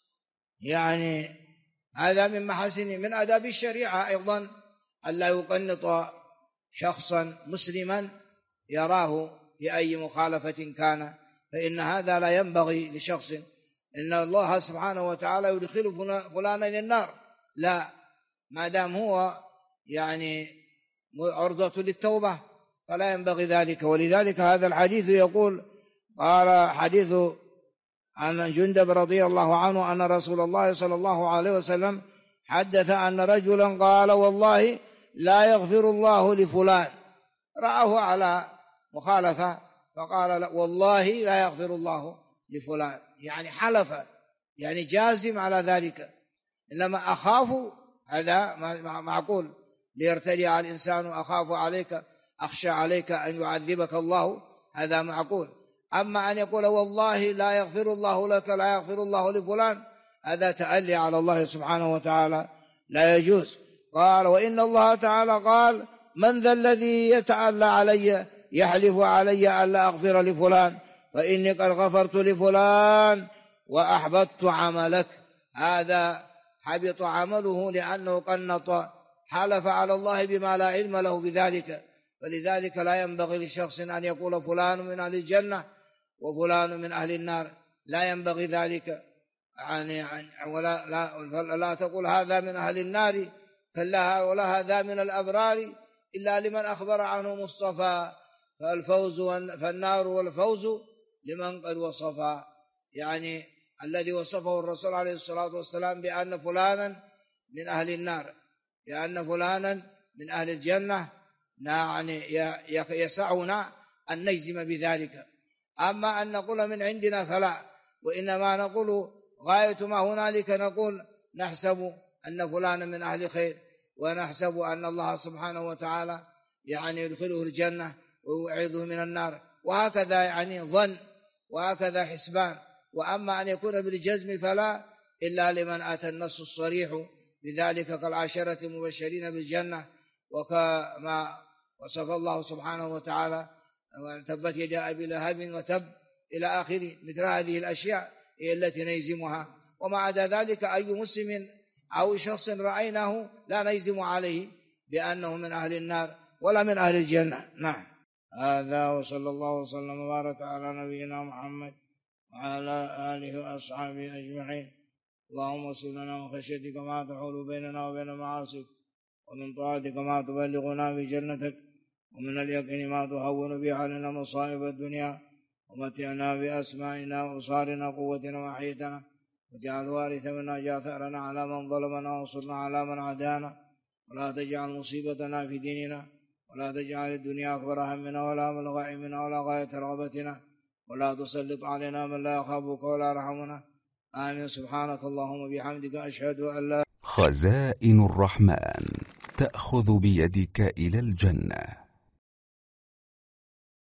يعني هذا من محاسن، من آداب الشريعة أيضا ألا يقنط شخصا مسلما يراه في أي مخالفة كان، فإن هذا لا ينبغي لشخص. إن الله سبحانه وتعالى يدخل فلانا إلى النار، لا، ما دام هو يعني عرضة للتوبة فلا ينبغي ذلك. ولذلك هذا الحديث يقول، قال حديث عن جندب رضي الله عنه أن رسول الله صلى الله عليه وسلم حدث أن رجلا قال والله لا يغفر الله لفلان، رآه على مخالفة فقال والله لا يغفر الله لفلان، يعني حلف، يعني جازم على ذلك. إنما أخاف، هذا معقول، ليرتدي على الإنسان أخاف عليك، أخشى عليك أن يعذبك الله، هذا معقول. أما أن يقول والله لا يغفر الله لك، لا يغفر الله لفلان، هذا تألي على الله سبحانه وتعالى، لا يجوز. قال وإن الله تعالى قال من ذا الذي يتألى علي، يحلف علي ألا أغفر لفلان فإني قد غفرت لفلان وأحبطت عملك. هذا حبط عمله لأنه قنط، حلف على الله بما لا علم له بذلك. فلذلك لا ينبغي لشخص أن يقول فلان من أهل الجنة وفلان من أهل النار، لا ينبغي ذلك. يعني لا تقول هذا من أهل النار كلا ولا هذا من الأبرار إلا لمن أخبر عنه مصطفى، فالنار والفوز لمن قد وصفا. يعني الذي وصفه الرسول عليه الصلاة والسلام بأن فلانا من أهل النار، بأن فلانا من أهل الجنة، يعني يسعنا أن نجزم بذلك. أما أن نقول من عندنا فلا، وإنما نقول غاية ما هنالك، نقول نحسب أن فلانا من أهل خير، ونحسب أن الله سبحانه وتعالى يعني يدخله الجنة ويعيذه من النار، وهكذا يعني ظن، وهكذا حسبان. وأما أن يكون بالجزم فلا، إلا لمن أتى النص الصريح بذلك كالعشرة المبشرين بالجنة، وكما وصف الله سبحانه وتعالى تبت يدا أبي لهب وتب إلى آخره. مثل هذه الأشياء هي التي نجزمها، وما عدا ذلك أي مسلم أو شخص رأيناه لا نجزم عليه بأنه من أهل النار ولا من أهل الجنة. نعم. هذا وصلى الله وسلم وبارك على نبينا محمد وعلى آله وأصحابه أجمعين. اللهم اغفر لنا من خشيتك ما تحول بيننا وبين معاصيك، ومن طاعتك ما تبلغنا بجنتك، ومن اليقين ما تهون به علينا مصائب الدنيا، ومتعنا بأسمائنا وأبصارنا قوتنا وأحيتنا، واجعل الوارث منا اجعل ثأرنا على من ظلمنا، وانصرنا على من عادانا، ولا تجعل مصيبتنا في ديننا، ولا تجعل الدنيا أكبر همنا ولا مبلغ علمنا ولا غاية رغبتنا، ولا تسلط علينا من لا يخافك ولا يرحمنا. آمين. سبحانك اللهم وبحمدك أشهد أن لا. خزائن الرحمن تأخذ بيدك إلى الجنة.